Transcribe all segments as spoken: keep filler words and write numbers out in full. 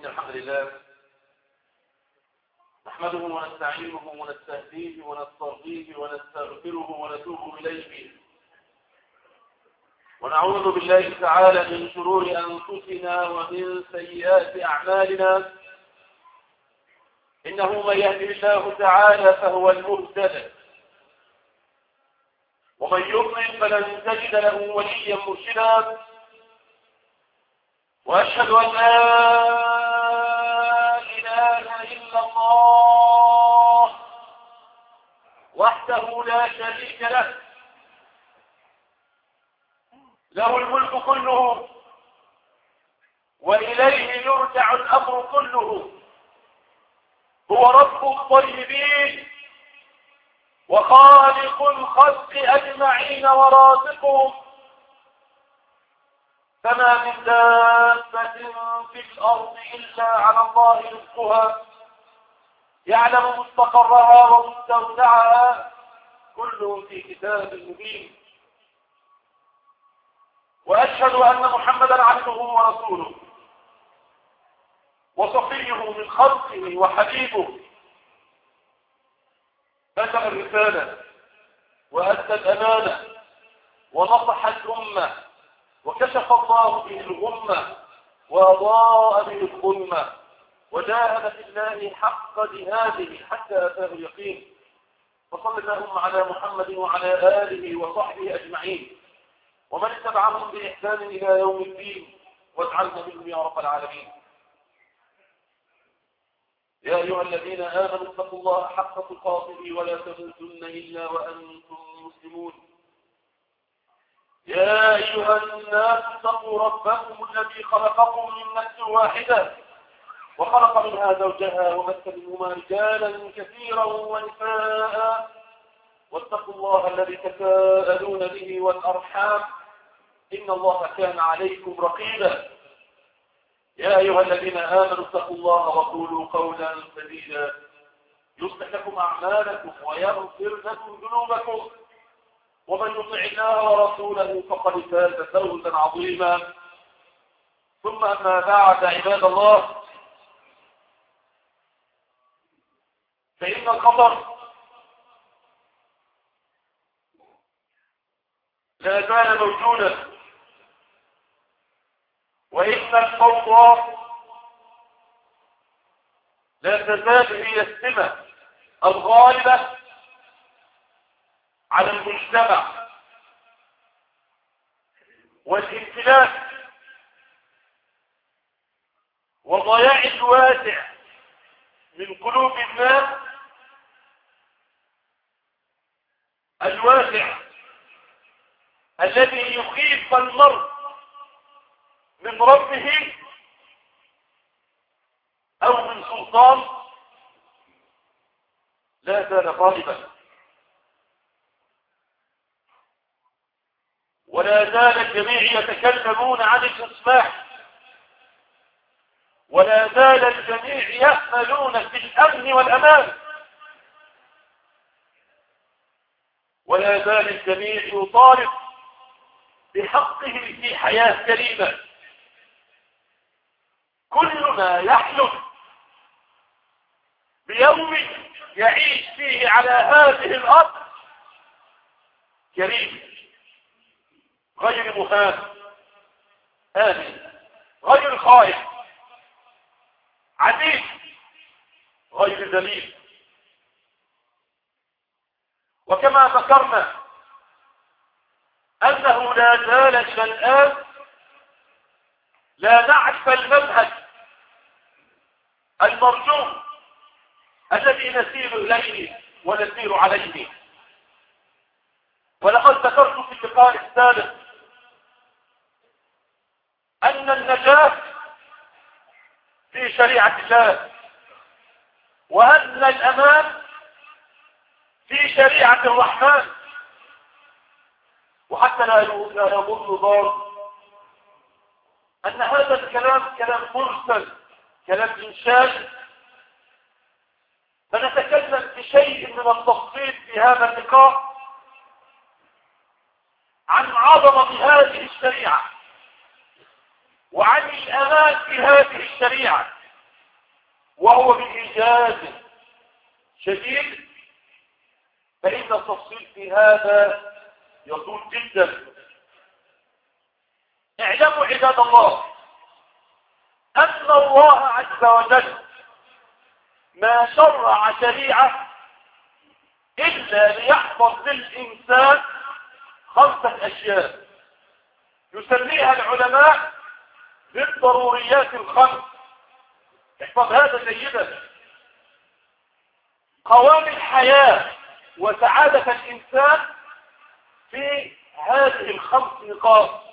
إن الحمد لله نحمده ونستعينه ونستهديه ونسترضيه ونستغفره ونتوب إليه ونعوذ بالله تعالى من شرور أنفسنا ومن سيئات أعمالنا. إنه من يهده الله تعالى فهو المهتد، ومن يضلل فلن تجد له وليا مرشدا. وأشهد أن لا إله إلا الله وحده لا شريك له، له الملك كله وإليه يرجع الأمر كله. هو رب الطيبين وخالق الخلق أجمعين ورازقهم، فما من دابة في الأرض إلا على الله رزقها، يعلم مستقرها ومستودعها، كل في كتاب مبين. وأشهد أن محمدا عبده ورسوله وصفيه من خلقه وحبيبه، بلغ الرسالة وأدى الأمانة ونصح الأمة، وكشف الله به الغمة وأضاء به الظلمة، وجاهد في الله حق جهاده حتى أتاه اليقين. فصل اللهم على محمد وعلى آله وصحبه أجمعين ومن اتبعهم بإحسان إلى يوم الدين، واجعلنا منهم يا رب العالمين. يا أيها الذين آمنوا اتقوا الله حق تقاته ولا تموتن إلا وأنتم مسلمون. يا أيها الناس اتقوا ربكم الذي خلقكم من نفس واحدة وخلق منها زوجها وبث منهما رجالا كثيرا ونساء، واتقوا الله الذي تساءلون به والأرحام إن الله كان عليكم رقيبا. يا أيها الذين آمنوا اتقوا الله وقولوا قولا سديدا يصلح لكم أعمالكم ويغفر لكم ذنوبكم، ومن يطع الله ورسوله فقد فاز فوزا عظيما. ثم أما بعد، عباد الله، فإن الخطر لا زال موجودا، وإن الفوضى لا تزال هي السمة الغالبة على المجتمع، والامتلاك والضياع الواسع من قلوب الناس، الواسع الذي يخيف المرء من ربه أو من سلطان، لا زال غالبا، ولا زال الجميع يتكلمون عن الإصلاح، ولا زال الجميع يأملون في الأمن والأمان، ولا زال الجميع يطالب بحقه في حياة كريمة. كلنا يحلم بيوم يعيش فيه على هذه الأرض كريم، غير مهان، آمن، غير خائف، عزيز، غير ذليل. وكما ذكرنا أنه لا زال إلى الآن لا نعرف المنهج المرجو الذي نسير إليه ونسير عليه. ولقد ذكرت في اللقاء السابق أن النجاة في شريعة الله، وأن الأمان في شريعة الرحمن. وحتى لا يظن ضار أن هذا الكلام كلام مرسل، كلام إنشائي، فنتكلم بشيء من التفصيل في هذا اللقاء عن عظمة هذه الشريعة وعن الأمان في هذه الشريعة وهو بإيجاز شديد، فإن التفصيل في هذا يطول جدا. اعلموا عباد الله أن الله عز وجل ما شرع شريعة إلا ليحفظ للإنسان خمسة أشياء يسميها العلماء بالضروريات الخمس. احفظ هذا جيدا. قوام الحياة وسعادة الإنسان في هذه الخمس نقاط.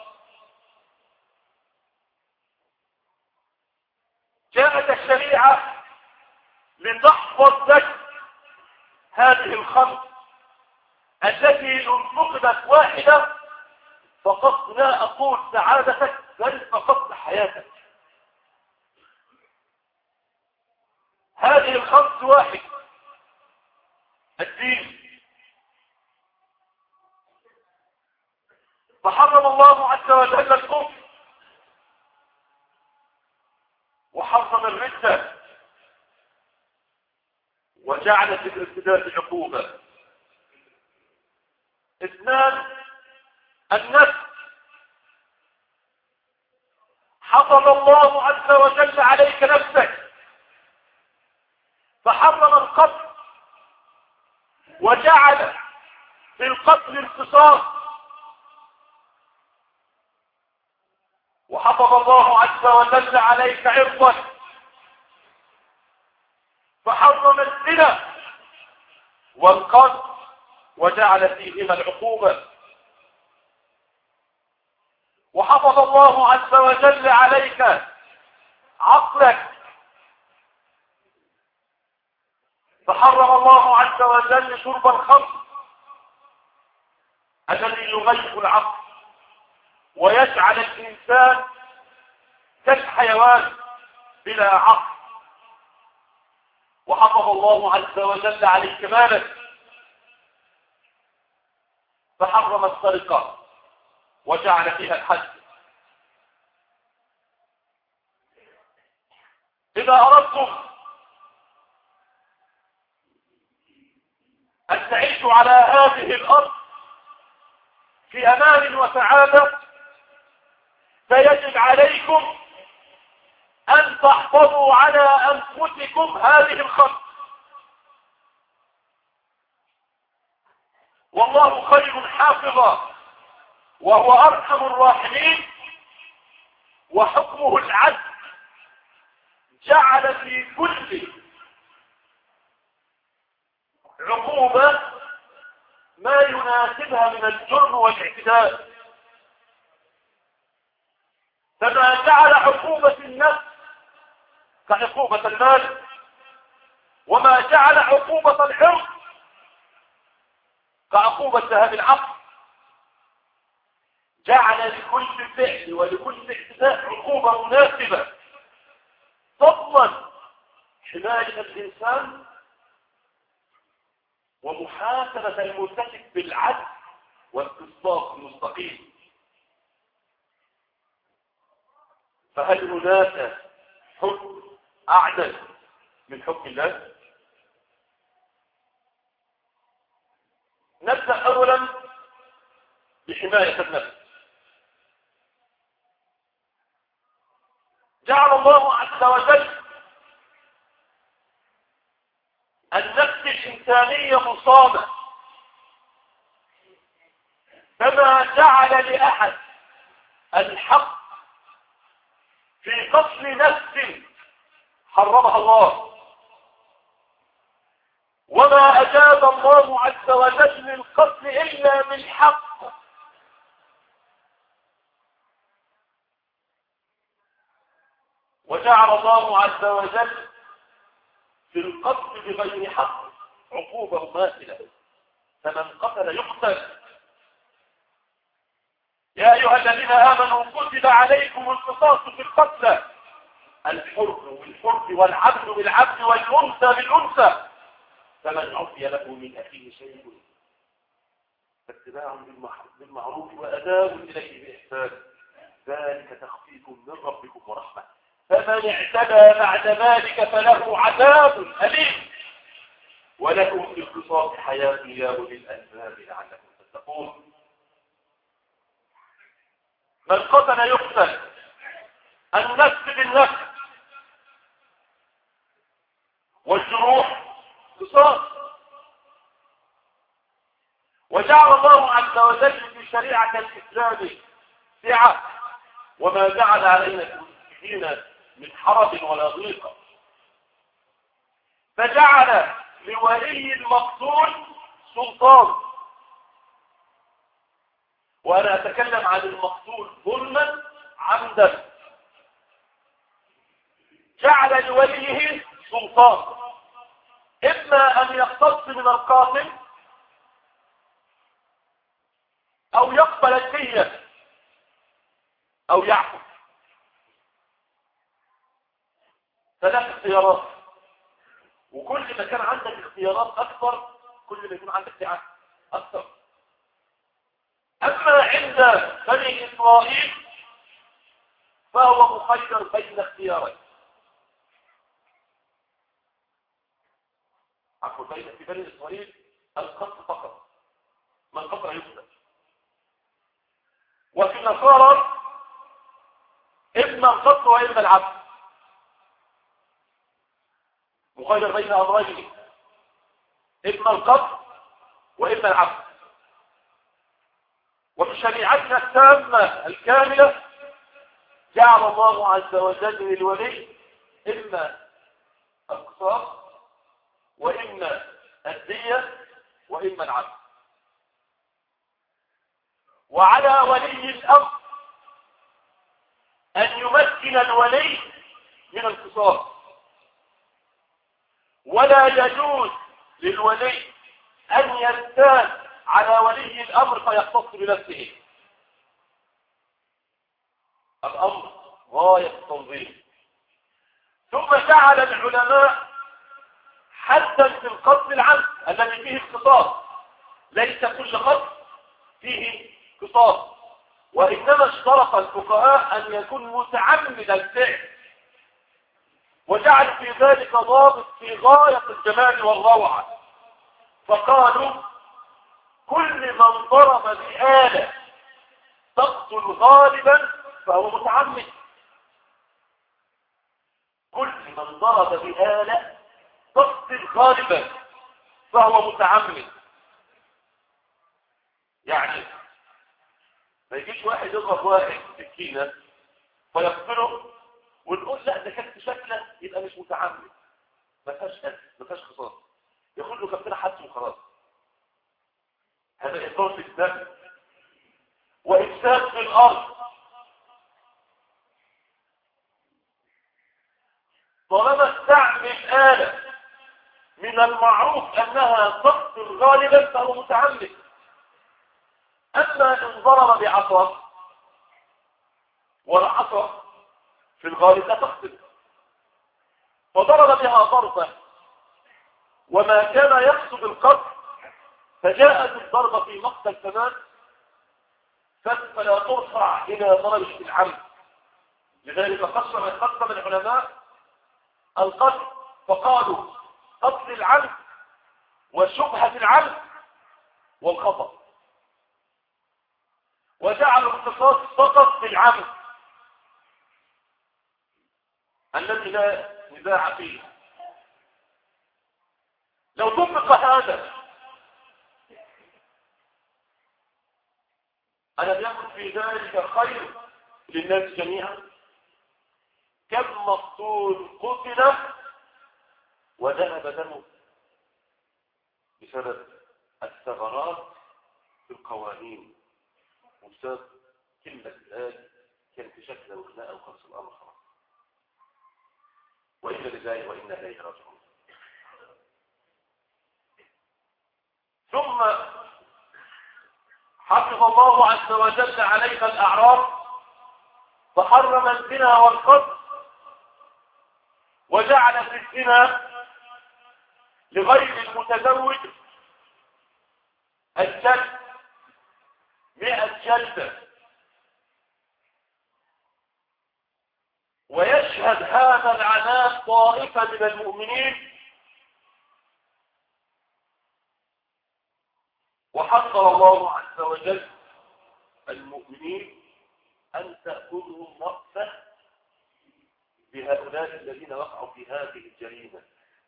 جاءت الشريعة لتحفظ لك هذه الخمس التي إن فقدت واحدة فقط لا أقول سعادتك بل فقط حياتك. هذه الخمس واحد: الدين. فحرم الله عز وجل الكفر وحرم الردة وجعل في الارتداد عقوبة. اثنان: النفس. حفظ الله عز وجل عليك نفسك فحرم القتل وجعل في القتل القصاص. وحفظ الله عز وجل عليك عرضك فحرم الزنا والقتل وجعل فيهما العقوبة. وحفظ الله عز وجل عليك عقلك فحرم الله عز وجل شرب الخمر الذي يغيب العقل ويجعل الإنسان كالحيوان بلا عقل. وحفظ الله عز وجل عليك مالك فحرم السرقة وجعل فيها الحد. إذا أردتم أن تعيشوا على هذه الأرض في أمان وسعادة فيجب عليكم أن تحفظوا على أنفسكم هذه الخمس. والله خير حافظا وهو أرحم الراحمين وحكمه العدل. جعل في كل عقوبة ما يناسبها من الجرم والاعتداء. فما جعل عقوبة النفس كعقوبة المال، وما جعل عقوبة العرض كعقوبة ذهاب العقل. جعل لكل فعل ولكل اعتداء عقوبة مناسبة، فضلا حماية الإنسان ومحاسبة المرتكب بالعدل والقسطاس المستقيم. فهل هناك حكم أعدل من حكم الله؟ نبدأ أولا بحماية النفس. جعل الله عز وجل النفس الإنسانية مصابة، فما جعل لأحد الحق في قتل نفس حرمها الله، وما أجاب الله عز وجل للقتل إلا بالحق. وجعل الله عز وجل في القتل بغير حق عقوبة ماثلة، فمن قتل يقتل. يا أيها الذين آمنوا كتب عليكم القصاص في القتلى، الحر بالحر والعبد بالعبد والأنثى بالأنثى، فمن عفي له من أخيه شيء فاتباع بالمعروف وأداء إليه بإحسان، ذلك تخفيف من ربكم ورحمة. فمن اعتدى بعد ذلك فله عذاب أليم ولكم في القصاص حياة يا أولي الألباب لعلكم تتقون. من قتل يقتل، النفس بالنفس، والجروح قصاص. وجعل الله عز وجل في شريعة الإسلام سعة، وما جعل علينا في المسلمين من حرج ولا ضيق، فجعل لولي المقتول سلطان. وأنا أتكلم عن المقتول ظلما عمدا، جعل لوليه سلطان، إما أن يقتص من القاتل أو يقبل الدية أو يعفو. ثلاث اختيارات، وكل ما كان عندك اختيارات أكثر كل ما يكون عندك سعة أكثر. أما عند بني إسرائيل فهو مخير بين اختيارين. عفوا بين في بني إسرائيل القتل فقط، من قتل يقتل. وفي النصارى إما القتل وإما العفو، مخير بين أمرين، إما القتل وإما العفو. وفي شريعتنا التامة الكاملة جعل الله عز وجل للولي إما القصاص وإما الدية وإما العفو. وعلى ولي الأمر أن يمكن الولي من القصاص، ولا يجوز للولي أن يزداد على ولي الأمر فيختص بنفسه. الأمر غاية التنظيم. ثم جعل العلماء حدا في القتل العمد الذي فيه القصاص، ليس كل قتل فيه قصاص، وإنما اشترط الفقهاء أن يكون متعمد الفعل، وجعل في ذلك ضابط في غاية الجمال والروعة، فقالوا كل من ضرب بآلة تقتل غالبا فهو متعمد. كل من ضرب بآلة تقتل غالبا فهو متعمد. يعني ما يجيش واحد يضرب واحد سكينة فيقتله ونقول لا ده كانت شكله يبقى مش متعمد، ما فيهاش قتل ما فيهاش قصاص، ياخد له كفتنا حد وخلاص. هذا إفراط في الدم وإفساد في الأرض. طالما استعمل آلة من المعروف أنها تقتل غالبا فهو متعمد. أما إن ضرب بعصا، والعصا في الغالب لا تقتل، فضرب بها ضربة وما كان يقصد القتل فجاءت الضربة في مقتل تمام، فلا ترفع إلى درجة العمد. لذلك قسم قسم العلماء القتل فقالوا قتل العمد وشبهة العمد والخطأ، وجعلوا القصاص فقط في العمد الذي لا نزاع فيه. لو طبق هذا ألم يكن في ذلك خير للناس جميعا؟ كم مقتول قتل وذهب دمه بسبب الثغرات في القوانين وبسبب كلمة الآن كانت شكل وخناء وخلص الأمر خلاص. وإنا لله وإنا إليه راجعون. ثم حفظ الله عز وجل عليك الأعراض فحرم الزنا والقتل، وجعل في الزنا لغير المتزوج الجلد مئة جلدة، ويشهد طائفة من المؤمنين وحذر الله عز وجل المؤمنين أن تأخذهم رأفة بهؤلاء الذين وقعوا في هذه الجريمة.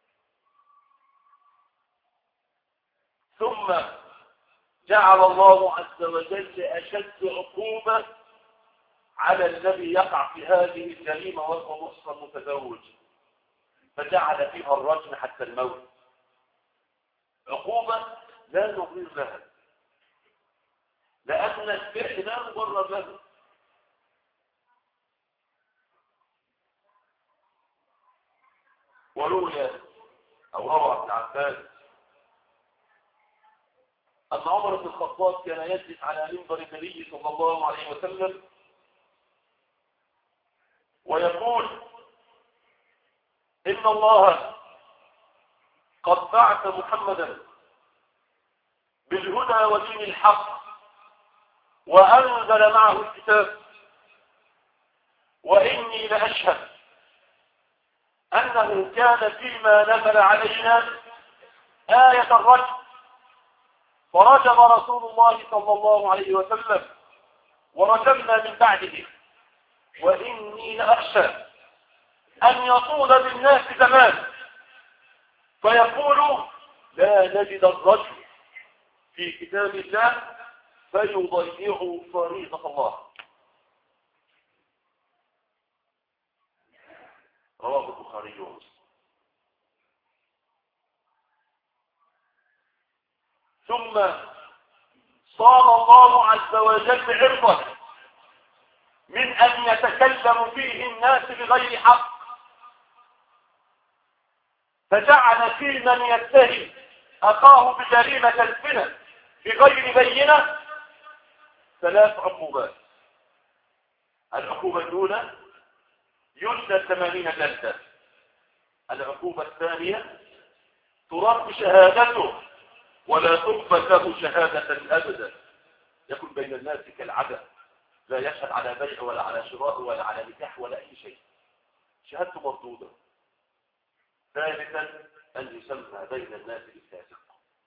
ثم جعل الله عز وجل أشد عقوبة على الذي يقع في هذه الجريمة وهو محصن متزوج، فجعل فيها الرجم حتى الموت، عقوبة لا نظير لها، لأن الفعل لا مبرر له. وروي أو روى ابن عباس أن عمر بن الخطاب كان يجلس على منبر النبي صلى الله عليه وسلم ويقول: إن الله قد بعث محمدا بالهدى ودين الحق وأنزل معه الكتاب، وإني لأشهد أنه كان فيما نزل علينا آية الرجم، فرجم رسول الله صلى الله عليه وسلم ورجمنا من بعده، وإني لأخشى أن يطول بالناس زمان فيقولوا لا نجد الرجم في كتاب الله فيضيعوا فريضة الله. رواه البخاري ومسلم. ثم صان الله عز وجل عرضه من أن يتكلم فيه الناس بغير حق، فجعل في من يتهم أخاه بجريمة الزنا بغير بينة ثلاث عقوبات. العقوبة الأولى يجلد ثمانين جلدة. العقوبة الثانية ترد شهادته ولا تقبل له شهادة أبدا، يكون بين الناس كالعدم، لا يشهد على بيع ولا على شراء ولا على نكاح ولا أي شيء، شهادته مردودة. ثالثا أن يسمى بين الناس بالفاسق.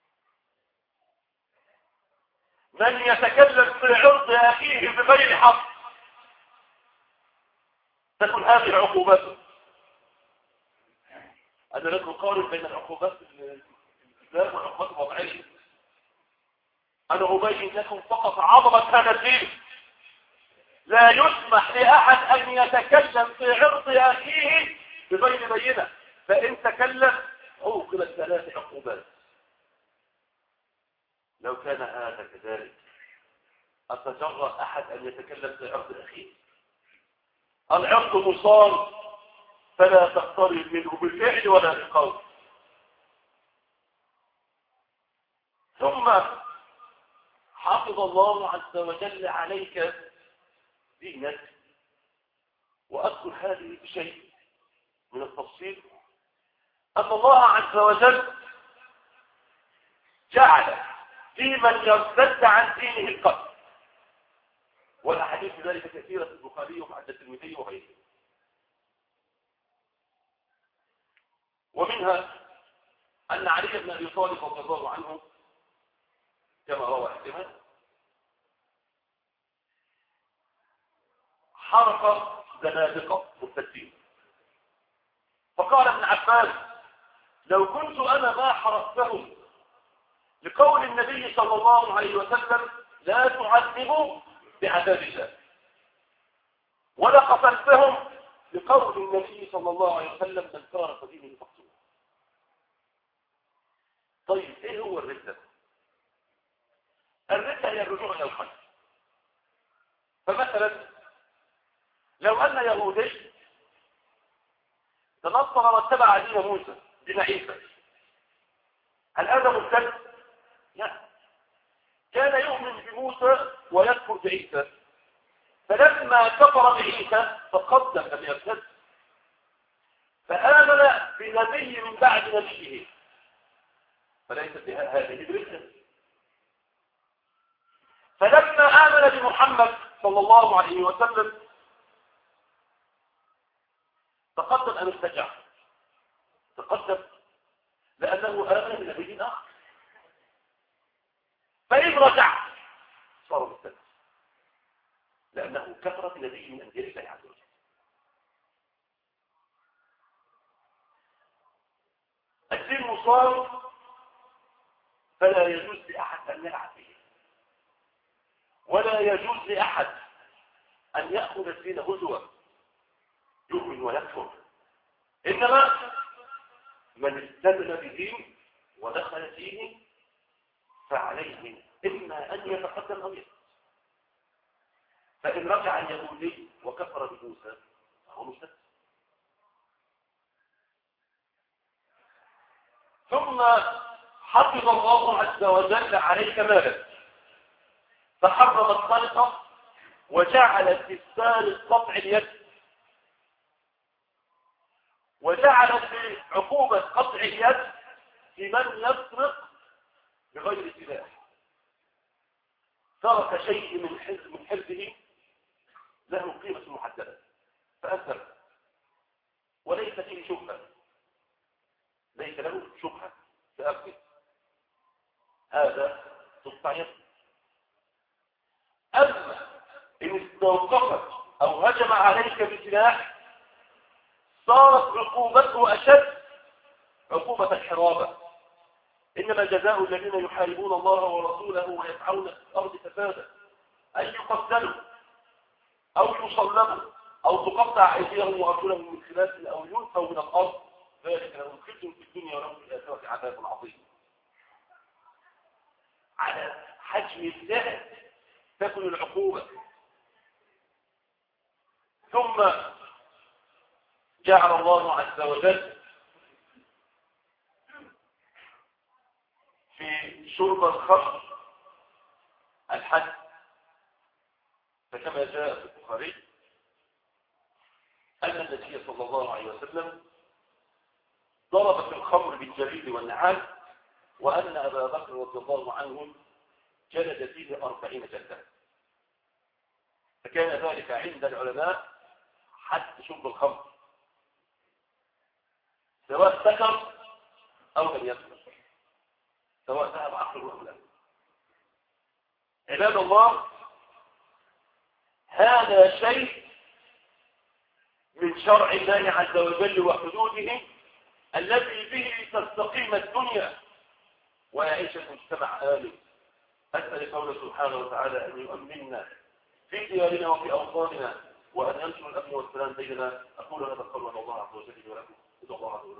من يتكلم في عرض أخيه بغير حق تكون هذه عقوبته. أنا لك أقارن بين العقوبات الإسلام والعقوبات الوضعية. أنا أبين لكم فقط عظمة هذا الدين. لا يسمح لأحد أن يتكلم في عرض أخيه بغير بينة، فإن تكلم عوقبت ثلاث عقوبات. لو كان هذا كذلك أتجرأ أحد أن يتكلم في عرض أخيه؟ العرض مصان فلا تقترب منه بالفعل ولا بالقول. ثم حفظ الله عز وجل عليك دينك. وأذكر هذه بشيء من التفصيل، أن الله عز وجل جعل في من يرتد عن دينه القتل، والأحاديث ذلك كثيرة في البخاري وعند الترمذي وغيره. ومنها أن علي بن أبي طالب رضي الله عنه كما روى احتمال حرق زنادقة مرتدين، فقال ابن عباس: لو كنت أنا ما حرقتهم لقول النبي صلى الله عليه وسلم لا تعذبوا بعذاب الله، ولا قتلتهم لقول النبي صلى الله عليه وسلم من فارق دينه فاقتلوه. طيب ايه هو الردة؟ الردة هي الرجوع الى الخلف. فمثلا لو ان يهودي تنصر واتبع دين موسى دين عيسى، هل هذا مرتد؟ لا، كان يؤمن بموسى ويكفر بعيسى، فلما كفر بعيسى تقدم أن يرتد، فآمن بنبي من بعد نبيه، فليست هذه الردة. فلما آمن بمحمد صلى الله عليه وسلم تقدم أن ارتجع، تقدم لأنه آمن بنبي آخر، فإن رجع صار مستدل لأنه كفر بنبي من أنبياء الله عز وجل. الدين مصاب فلا يجوز لأحد أن يلعب به، ولا يجوز لأحد أن يأخذ الدين هزوا يؤمن ويكفر، إنما من استدل بدين ودخل فيه فعليه إما أن يتقدم أو يتقدم. فإن رجع اليهودي وكفر بموسى فهو مستدل. ثم حفظ الله عز وجل عليك مالك فحرم السرقة وجعل استبدال قطع اليد، وجعل في عقوبة قطع اليد في من يسرق بغير سلاح، ترك شيء من حزب من حزبه له قيمة محددة فأثر وليس فيه شبهة، ليس له شبهة فأثر، هذا تقطع يد. أما إن استوقفت أو هجم عليك بسلاح صارت عقوبته أشد عقوبة الحرابة. إنما جزاء الذين يحاربون الله ورسوله ويسعون في الأرض فسادا أن يقتلوا أو يصلبوا أو تقطع أيديهم وأرجلهم من خلاف أو ينفوا من الأرض، ذلك لهم خزي في الدنيا ولهم في الآخرة عذاب عظيم. على حجم الذهب تكون العقوبة. ثم جعل الله عز وجل في شرب الخمر الحد، فكما جاء في البخاري أن النبي صلى الله عليه وسلم ضرب في الخمر بالجريد والنعال، وأن أبا بكر رضي الله عنه جلد فيه أربعين جلدة، فكان ذلك عند العلماء حد شرب الخمر سواء سكر أو لم يسكر، سواء ذهب عقله أو لا. عباد الله، هذا شيء من شرع الله عز وجل وحدوده الذي به تستقيم الدنيا ويعيش المجتمع آمن. أسأل قوله سبحانه وتعالى أن يؤمننا في ديارنا وفي أوطاننا وأن ينشر الأمن والسلام بيننا. أقول هذا القول والله عز وجل ولكم ادعوا الله عز وجل.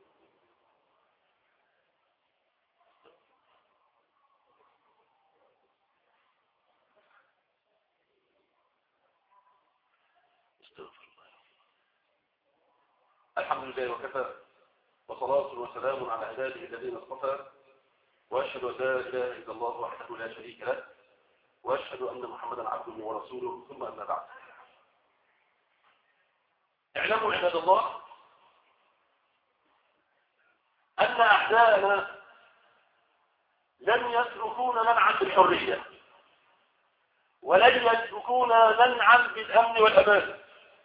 الحمد لله وكفى، وصلاة وسلام على عباده الذين اصطفى، وأشهد أن لا إله إلا الله وحده لا شريك له، وأشهد أن محمدا عبده ورسوله، ثم أما بعد. اعلموا عباد الله أن أعداءنا لن يتركون منعا بالحرية، ولن يتركون منعا بالأمن والأمان،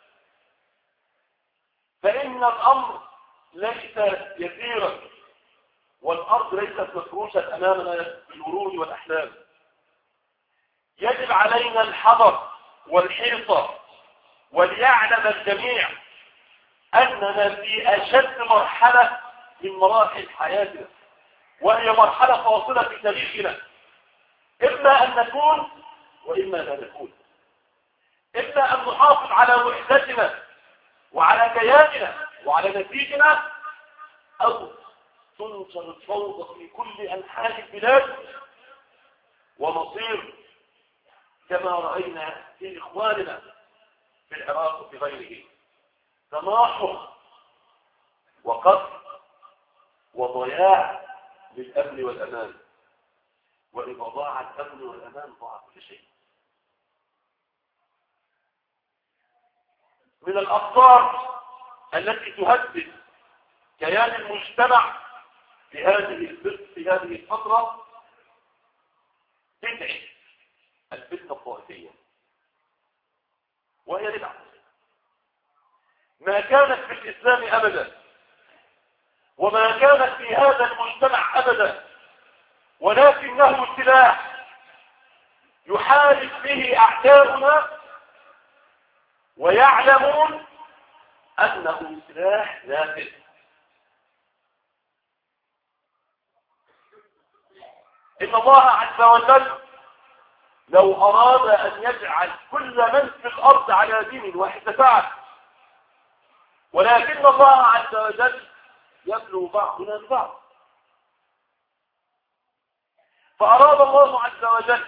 فإن الأمر ليس يسيرا والأرض ليست مفروشة أمامنا بالورود والأحلام. يجب علينا الحذر والحيطة، وليعلم الجميع أننا في أشد مرحلة من مراحل حياتنا، وهي مرحلة فاصلة في تاريخنا، إما أن نكون وإما لا نكون، إما أن نحافظ على وحدتنا وعلى كياننا وعلى نتيجنا، أو تنشر الفوضى في كل أنحاء البلاد ومصير كما رأينا في إخواننا في العراق وفي غيره، تماحق وقتل وضياع للأمن والأمان. وإذا ضاع الأمن والأمان ضاع كل شيء. من الأخطار التي تهدد كيان المجتمع في هذه في هذه الفترة بدعة الفتنة الطائفية، وهي بدعة ما كانت في الإسلام أبدا، وما كانت في هذا المجتمع أبدا، ولكنه سلاح يحارب به أعداؤنا ويعلمون أنه سلاح نافذ. إن الله عز وجل لو أراد أن يجعل كل من في الأرض على دين واحد لفعل، ولكن الله عز وجل يبلو بعضنا ببعض، فأراد الله عز وجل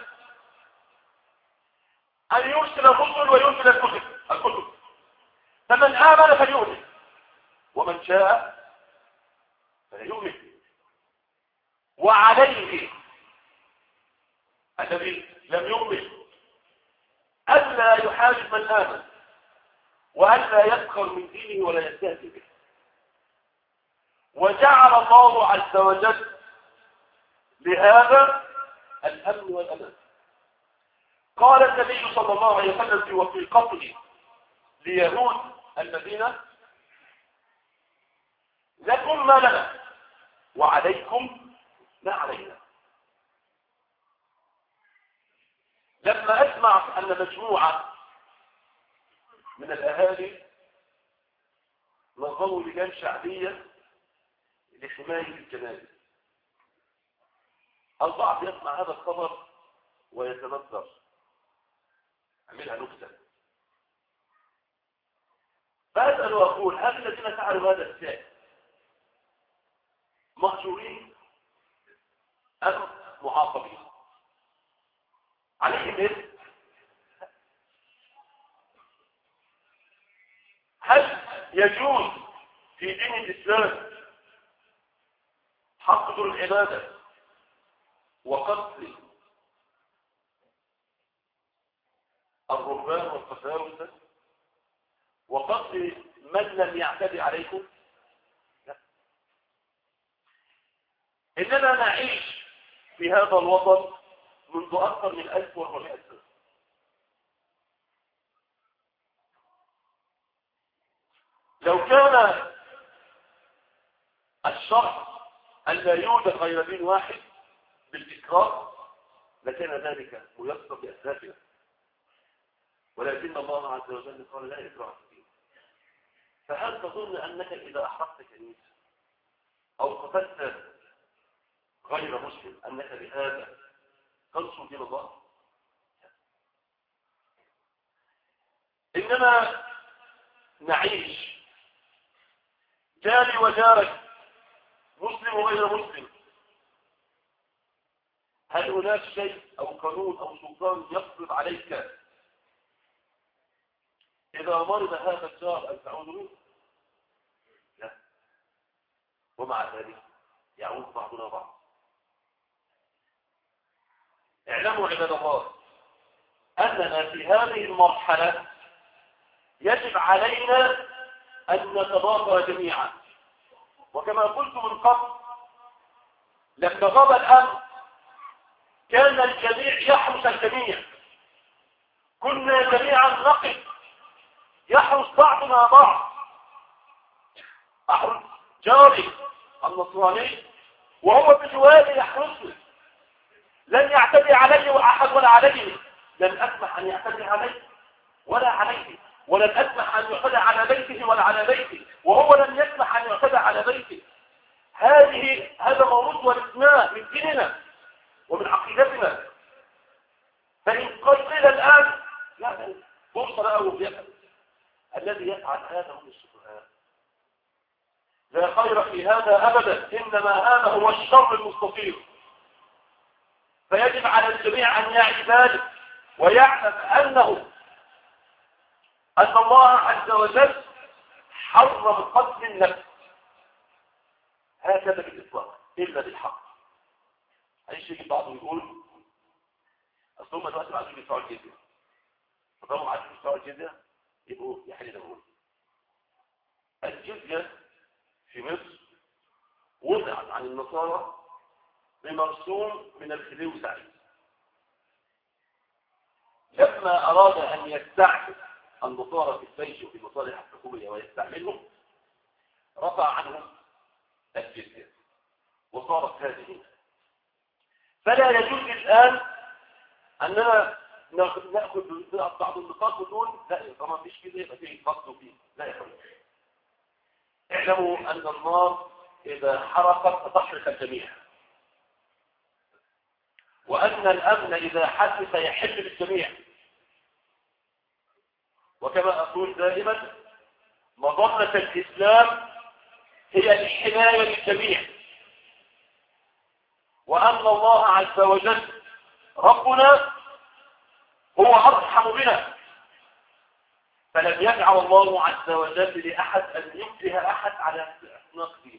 أن يرسل الرسل وينزل الكتب الكتب فمن آمن فليؤمن ومن شاء فليؤمن، وعليه الذي لم يؤمن ألا يحارب من آمن، وألا يسخر من دينه ولا يستهزئ به. وجعل الله عز وجل لهذا الأمن والأمان. قال النبي صلى الله عليه وسلم في وثيقته ليهود المدينة: لكم ما لنا وعليكم ما علينا. لما أسمع أن مجموعة من الأهالي نظموا لجان شعبية لحماية الجنائز، البعض يسمع هذا الخبر ويتنظر، عملها نكتة. فأسأل وأقول: هل الذين فعلوا هذا الشيء مأجورين أم معاقبين؟ عليهم إيه؟ هل يجوز في دين الإسلام حقد العبادة وقتل الرهبان والقساوسة وقتل من لم يعتدي عليكم؟ لا. إننا نعيش في هذا الوطن منذ أكثر من ألف وأربعمائة سنة. لو كان الشرع أن لا يوجد غير دين واحد بالإكراه لكان ذلك ميسر بأسبابنا، ولكن الله عز وجل قال: لا إكراه في الدين. فهل تظن أنك إذا أحرقت كنيسة أو قتلت غير مسلم أنك بهذا تنصر دين الله؟ إنما نعيش جاري وجارك، مسلم وغير مسلم. هل هناك شيء أو قانون أو سلطان يفرض عليك إذا مرض هذا الجار أن تعود منه؟ لا. ومع ذلك يعود بعضنا بعض. اعلموا عباد الله أننا في هذه المرحلة يجب علينا أن نتضافر جميعا. وكما قلت من قبل، لما غاب الأمن كان الجميع يحرس الجميع، كنا جميعا نقف يحرس بعضنا بعض. أحرس جاري النصراني وهو بجواري يحرسني، لن يعتدي علي أحد ولا عليه، لن أسمح أن يعتدي علي ولا عليه، ولن أسمح أن يعتدى على بيته ولا على بيتي، وهو لن يسمح أن يعتدى على بيته. هذه هذا موروث ورثناه من ديننا ومن عقيدتنا. فإن قيل الآن لا فرصة له بيفعل، الذي يفعل هذا هم السفهاء. لا خير في هذا أبدا، إنما هذا هو الشر المستطير. فيجب على الجميع أن يعي ذلك ويعلم أنه أن الله عز وجل حرم قتل النفس هكذا بالإطلاق إلا بالحق. أي شيء بعضهم يقول أصل هم دلوقتي عايزين يدفعوا الجزية، فطالما عايزين يدفعوا الجزية يبقوا يحللون. الجزية في مصر وضعت عن النصارى بمرسوم من الخديوي سعيد. لما أراد أن يستعمل النصارى في الجيش وفي المصالح الحكومية ويستعملهم، رفع عنهم الجزية وصارت هذه. فلا يجوز الآن أننا نأخذ بعض النقاط ونقول لا طبعا مفيش كده يبقى فيه فصل فيه، لا يا حبيبي. اعلموا أن النار إذا حرقت تحرق الجميع، وأن الأمن إذا حدث يحل بالجميع. وكما أقول دائما مظلة الإسلام هي الحماية للجميع، وأن الله عز وجل ربنا هو أرحم بنا، فلم يجعل الله عز وجل لأحد أن يكره أحد على نقده.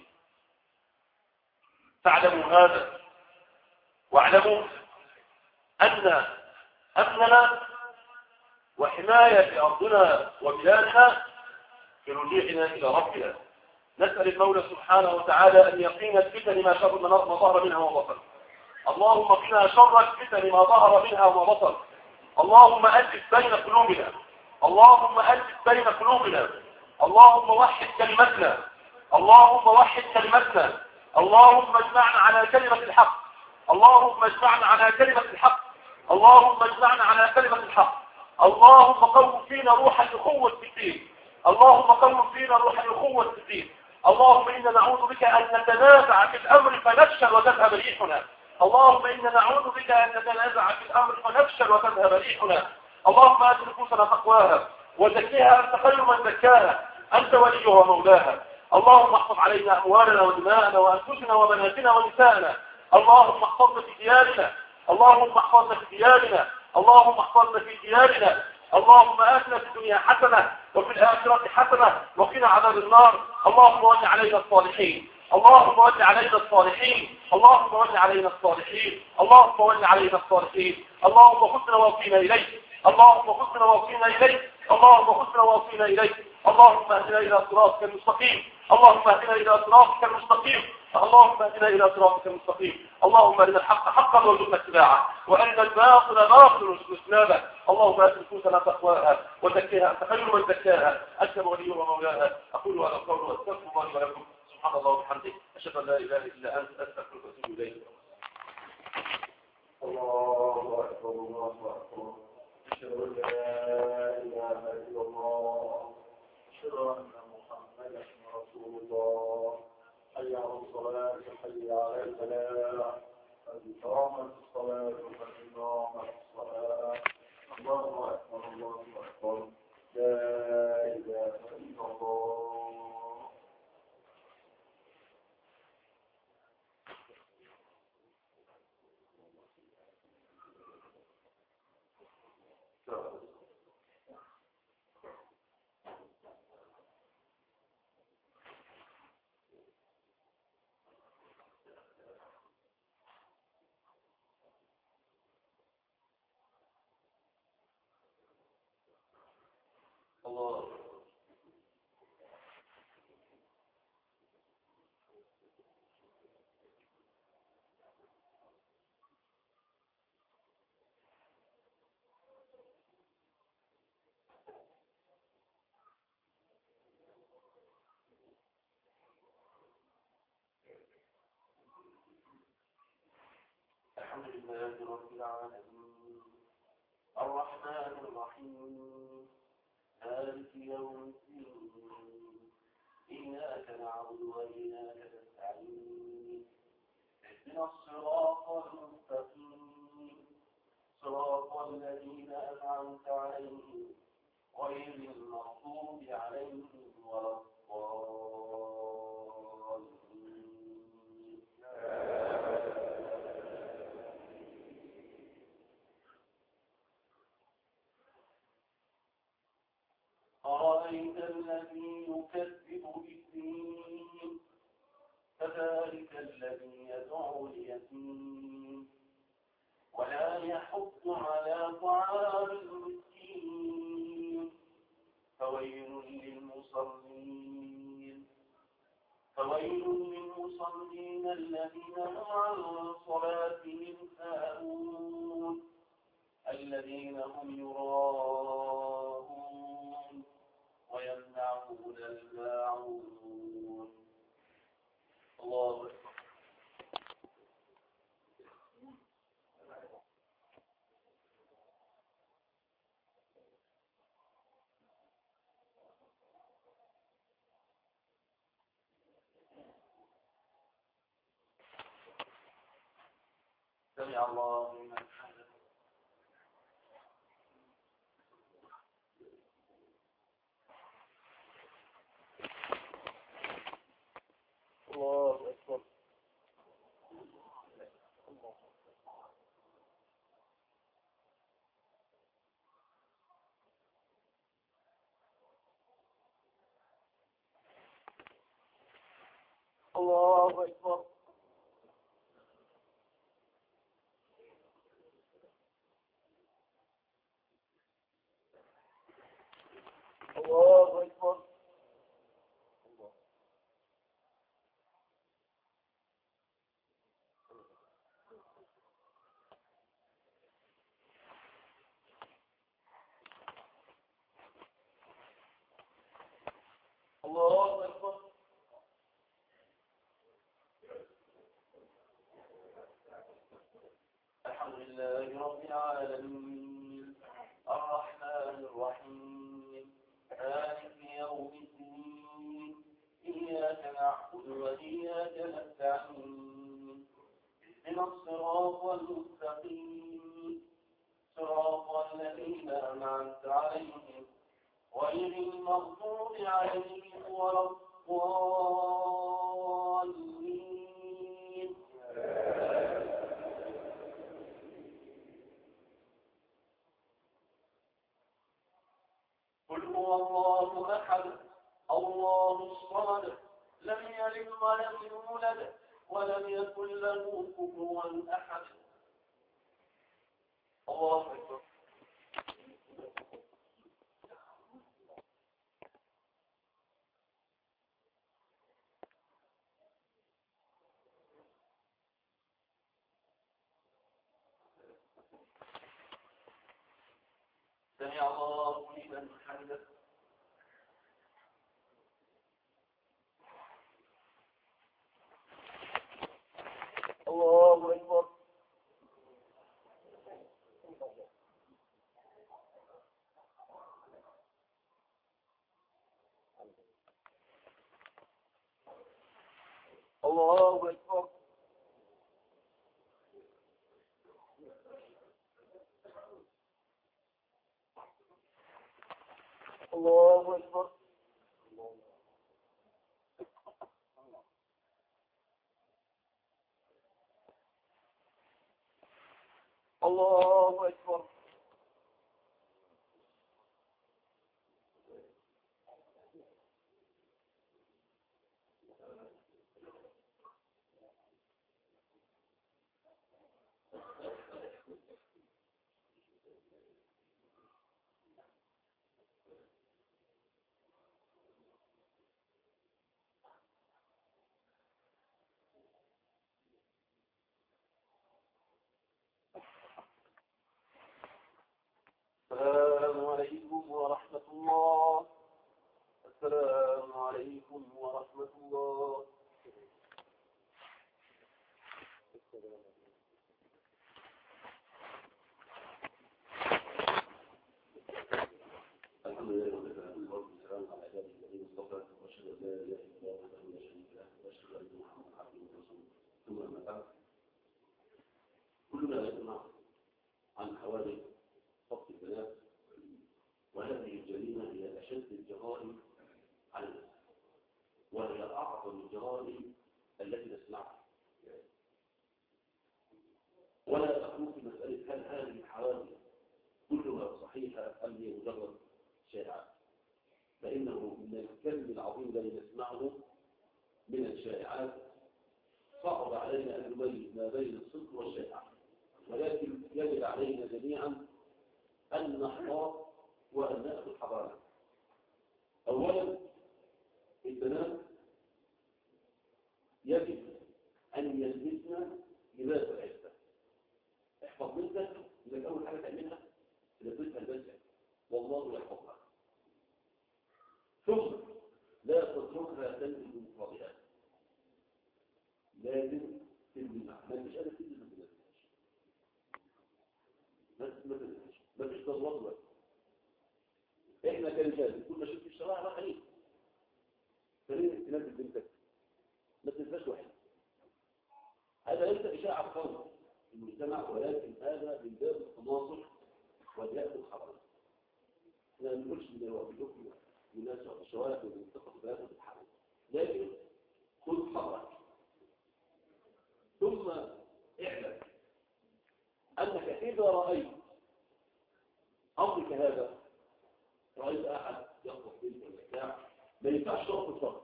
فاعلموا هذا، واعلموا أن أمننا وحماية أرضنا وبلادنا برجوعنا إلى ربنا. نسأل المولى سبحانه وتعالى أن يقينا الفتن ما شر ما ظهر منها وما بطن. اللهم قنا شر الفتن ما ظهر منها وما بطن. اللهم ألف بين قلوبنا، اللهم ألف بين قلوبنا، اللهم وحد كلمتنا، اللهم وحد كلمتنا، اللهم اجمعنا على كلمة الحق، اللهم اجمعنا على كلمة الحق، اللهم اجمعنا على كلمة الحق. اللهم قوم فينا روح الأخوة في الدين، اللهم قوم فينا روح الأخوة في الدين. اللهم إنا نعوذ بك أن نتنازع في الأمر فنفشل وتذهب ريحنا. اللهم إنا نعوذ بك أن نتنازع في الأمر فنفشل وتذهب ريحنا. اللهم آت نفوسنا تقواها وزكيها أنت خير من زكاها، أنت وليها ومولاها. اللهم احفظ علينا أموالنا ودماءنا وأنفسنا وبناتنا ونساءنا. اللهم احفظنا في ديارنا، اللهم احفظنا في ديارنا، اللهم احفظنا في ديارنا. اللهم آتنا في الدنيا حسنة وفي الآخرة حسنة وقنا عذاب النار. اللهم ول علينا الصالحين، اللهم ول علينا الصالحين، اللهم ول علينا الصالحين، اللهم ول علينا الصالحين. اللهم خذنا واوصينا إليك، اللهم خذنا واوصينا إليك، اللهم خذنا واوصينا إليك. اللهم اهدنا إلى صراطك المستقيم، اللهم اهدنا إلى صراطك المستقيم، اللهم اهدنا إلى صراطك المستقيم. اللهم أرنا الحق حقا وارزقنا اتباعه، وأرنا الباطل باطلا وارزقنا اجتنابه. اللهم آت نفوسنا تقواها وزكها أنت خير من زكاها، أنت وليها ومولاها. أقول هذا القول وأستغفر الله ولكم. سبحان الله وبحمده، أشهد أن لا إله إلا أنت، أستغفرك وأتوب إليك. الله أكبر، الله أكبر، أشهد أن لا إله إلا الله، أشهد أن محمدا رسول الله. حي على الصلاة، حي على الفلاح، قد قامت الصلاة، قد قامت الصلاة. الله أكبر، الله أكبر، لا إله إلا الله. الله الحمد لله رب العالمين، الرحمن الرحيم، مالك يوم الدين، إياك نعبد وإياك نستعين، اهدنا الصراط المستقيم، صراط الذين أنعمت عليهم غير المغضوب عليهم ولا الضالين. أرأيت الذي يكذب بالدين، فذلك الذي يدعو اليتيم ولا يحض على طعام المسكين، فويل للمصلين فويل للمصلين الذين هم عن صلاتهم ساهون، الذين هم يراءون ويمنعون الماعون. سمع الله لمن حمده. الله أكبر. الله أكبر. الله أكبر. الله أكبر. الحمد لله رب العالمين الرحمن الرحيم مالك يوم الدين إياك نعبد وإياك نستعين اهدنا الصراط المستقيم صراط الذين أنعمت عليهم غير المغضوب عليهم ولا الضالين. قل هو الله أحد الله الصمد لم يلد ولم يولد ولم يكن له كفوا أحد. الله أكبر. سمع الله لمن حمده. الله أكبر. الله أكبر. الله أكبر. الله أكبر. السلام عليكم ورحمة الله. السلام عليكم ورحمة الله. الحمد لله رب العالمين والسلام على عباده الذين اصطفى واشهد ان لا اله الا الله وحده لا شريك له واشهد ان محمدا عبده ورسوله ثم اما بعد. كلنا يسمع عن حوادث خطف البنات، وهذه الجريمة هي أشد الجرائم على الناس، وهي أعظم الجرائم التي نسمعها. ولا أقول في مسألة هل هذه الحوادث كلها صحيحة أم هي مجرد شائعات، فإنه من الكم العظيم الذي نسمعه من الشائعات صعب علينا أن نميز ما بين الصدق والشائعات، ولكن يجب علينا جميعا أن نحتاط وأن نأخذ حضارنا. أولا، البنات يجب أن يلبسن لباس العفة. احفظ بنتك، إذا أول حاجة تعملها تلبسها البسة والله يحفظها. ثم لا تتركها تنزل بمفردها، لازم تلبسها. ما مش قادر تلبس ما تلبسهاش، ما تلبسهاش، ما فيش تضوط وقت. احنا كرجال كل ما شفت الشرائع راح عليك، فليه تنزل بنتك؟ ما تنساش واحد. هذا ليس إشاعة قول، المجتمع، ولكن هذا من باب التناصر واليأس الحرام. احنا ما بنقولش ان هو بيحكم الناس في الشوارع والمنطقه بلادها بتتحرك، لكن خذ حرك. ثم اعلم انك اذا رايت امر كهذا، رايت احد يخطف بنت ولا بتاع، ما ينفعش تقف تتفرج،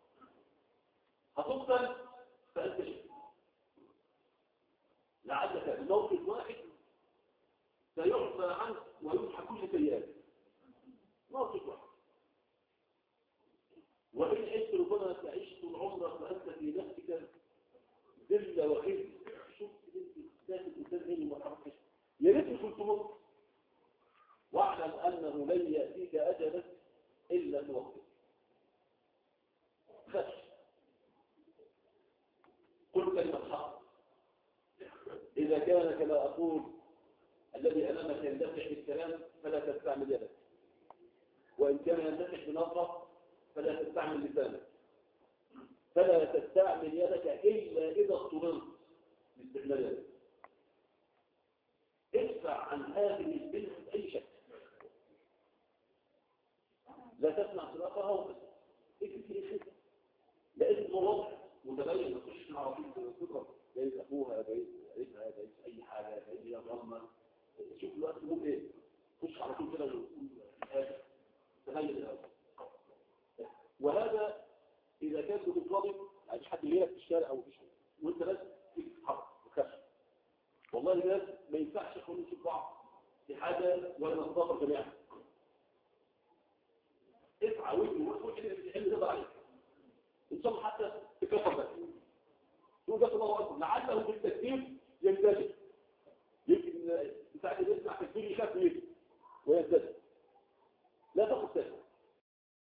هتقتل فانت شهيد. لعلك بموقف واحد سيعفى عنك ويمحى كل سيئاتك، موقف واحد. وإن عشت ربما تعيش طول عمرك وأنت في نفسك ذلة وخزي، شوف ذات الإنسان هنا ما تعرفش، يا ريت كنت مت، واعلم أنه لن يأتيك أجلك إلا توقف. خش قل كلمة حق. إذا كان كما أقول الذي أمامك يندفع بالكلام فلا تستعمل يدك، وإن كان يندفع بنظرة فلا تستعمل لسانك، فلا تستعمل يدك إلا إذا اضطررت لاستعمال يدك. ادفع عن هذه البنت بأي شكل، لا تسمع صراخها وبس، اكتب في خدمة، لأن الوضع متبين، ما تخش مع رفيق الفكرة جايز أخوها جايز قريبها جايز أي حاجة جايز هي الرغمة، شوف الوقت مو إيه، خش على طول كده وحاجة تغير الأول. وهذا إذا كان بمطلب يعني حد غيرك في الشارع أو في الشارع وأنت بس تتحرك وكشف، والله الناس ما ينفعش يكونوا نشوف بعض في حاجة ولا نتضافر جميعا. اسعى وجهه وروح اللي بتحل تضع عليك إن شاء الله حتى تكفر بس تقول بس الله أكبر، لعله بالتكبير